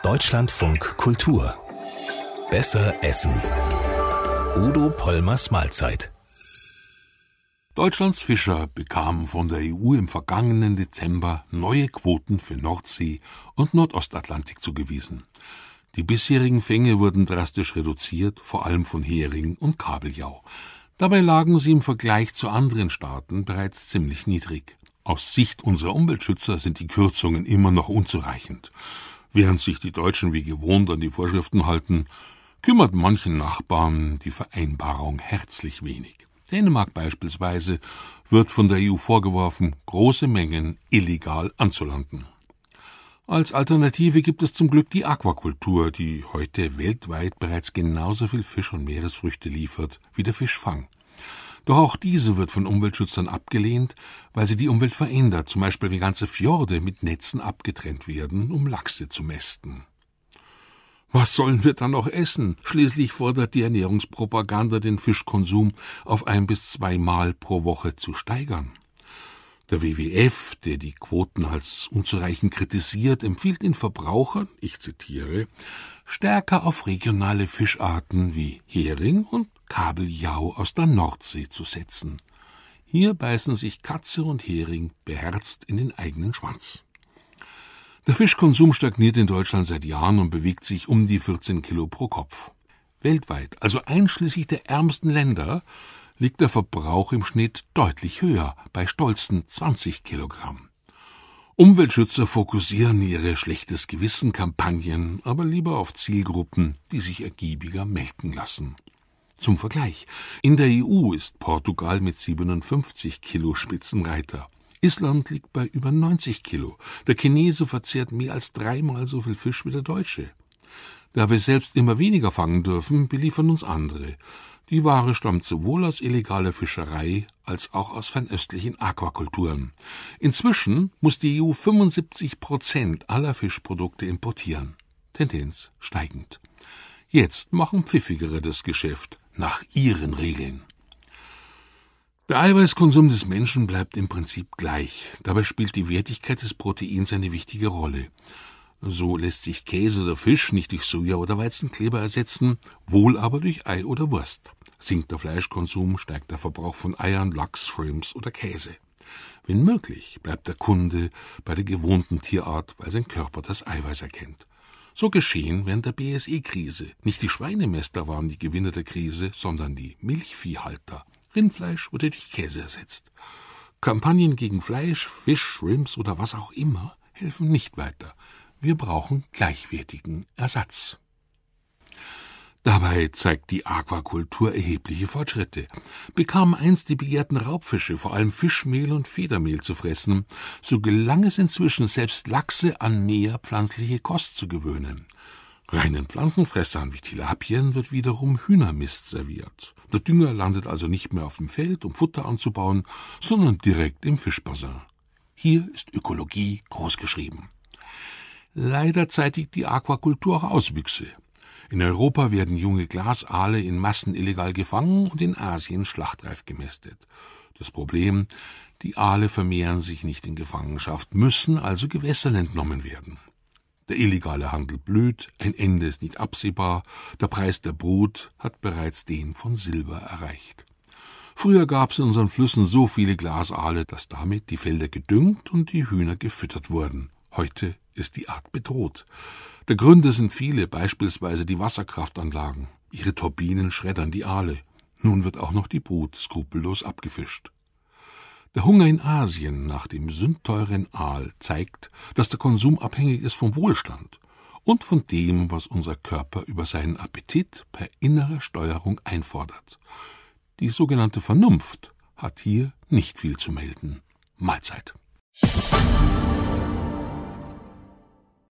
Deutschlandfunk Kultur. Besser essen. Udo Pollmers Mahlzeit. Deutschlands Fischer bekamen von der EU im vergangenen Dezember neue Quoten für Nordsee und Nordostatlantik zugewiesen. Die bisherigen Fänge wurden drastisch reduziert, vor allem von Hering und Kabeljau. Dabei lagen sie im Vergleich zu anderen Staaten bereits ziemlich niedrig. Aus Sicht unserer Umweltschützer sind die Kürzungen immer noch unzureichend. Während sich die Deutschen wie gewohnt an die Vorschriften halten, kümmert manchen Nachbarn die Vereinbarung herzlich wenig. Dänemark beispielsweise wird von der EU vorgeworfen, große Mengen illegal anzulanden. Als Alternative gibt es zum Glück die Aquakultur, die heute weltweit bereits genauso viel Fisch und Meeresfrüchte liefert wie der Fischfang. Doch auch diese wird von Umweltschützern abgelehnt, weil sie die Umwelt verändert, zum Beispiel wie ganze Fjorde mit Netzen abgetrennt werden, um Lachse zu mästen. Was sollen wir dann noch essen? Schließlich fordert die Ernährungspropaganda, den Fischkonsum auf 1 bis 2 Mal pro Woche zu steigern. Der WWF, der die Quoten als unzureichend kritisiert, empfiehlt den Verbrauchern, ich zitiere, stärker auf regionale Fischarten wie Hering und Kabeljau aus der Nordsee zu setzen. Hier beißen sich Katze und Hering beherzt in den eigenen Schwanz. Der Fischkonsum stagniert in Deutschland seit Jahren und bewegt sich um die 14 Kilo pro Kopf. Weltweit, also einschließlich der ärmsten Länder, liegt der Verbrauch im Schnitt deutlich höher, bei stolzen 20 Kilogramm. Umweltschützer fokussieren ihre Schlechtes-Gewissen-Kampagnen aber lieber auf Zielgruppen, die sich ergiebiger melken lassen. Zum Vergleich: In der EU ist Portugal mit 57 Kilo Spitzenreiter. Island liegt bei über 90 Kilo. Der Chinese verzehrt mehr als 3-mal so viel Fisch wie der Deutsche. Da wir selbst immer weniger fangen dürfen, beliefern uns andere. Die Ware stammt sowohl aus illegaler Fischerei als auch aus fernöstlichen Aquakulturen. Inzwischen muss die EU 75% aller Fischprodukte importieren. Tendenz steigend. Jetzt machen Pfiffigere das Geschäft nach ihren Regeln. Der Eiweißkonsum des Menschen bleibt im Prinzip gleich. Dabei spielt die Wertigkeit des Proteins eine wichtige Rolle. So lässt sich Käse oder Fisch nicht durch Soja- oder Weizenkleber ersetzen, wohl aber durch Ei oder Wurst. Sinkt der Fleischkonsum, steigt der Verbrauch von Eiern, Lachs, Shrimps oder Käse. Wenn möglich, bleibt der Kunde bei der gewohnten Tierart, weil sein Körper das Eiweiß erkennt. So geschehen während der BSE-Krise. Nicht die Schweinemäster waren die Gewinner der Krise, sondern die Milchviehhalter. Rindfleisch wurde durch Käse ersetzt. Kampagnen gegen Fleisch, Fisch, Shrimps oder was auch immer helfen nicht weiter. Wir brauchen gleichwertigen Ersatz. Dabei zeigt die Aquakultur erhebliche Fortschritte. Bekamen einst die begehrten Raubfische vor allem Fischmehl und Federmehl zu fressen, so gelang es inzwischen, selbst Lachse an mehr pflanzliche Kost zu gewöhnen. Reinen Pflanzenfressern wie Tilapien wird wiederum Hühnermist serviert. Der Dünger landet also nicht mehr auf dem Feld, um Futter anzubauen, sondern direkt im Fischbassin. Hier ist Ökologie großgeschrieben. Leider zeitigt die Aquakultur auch Auswüchse. In Europa werden junge Glasaale in Massen illegal gefangen und in Asien schlachtreif gemästet. Das Problem: die Aale vermehren sich nicht in Gefangenschaft, müssen also Gewässern entnommen werden. Der illegale Handel blüht, ein Ende ist nicht absehbar, der Preis der Brut hat bereits den von Silber erreicht. Früher gab es in unseren Flüssen so viele Glasaale, dass damit die Felder gedüngt und die Hühner gefüttert wurden. Heute ist die Art bedroht. Der Gründe sind viele, beispielsweise die Wasserkraftanlagen. Ihre Turbinen schreddern die Aale. Nun wird auch noch die Brut skrupellos abgefischt. Der Hunger in Asien nach dem sündteuren Aal zeigt, dass der Konsum abhängig ist vom Wohlstand und von dem, was unser Körper über seinen Appetit per innerer Steuerung einfordert. Die sogenannte Vernunft hat hier nicht viel zu melden. Mahlzeit.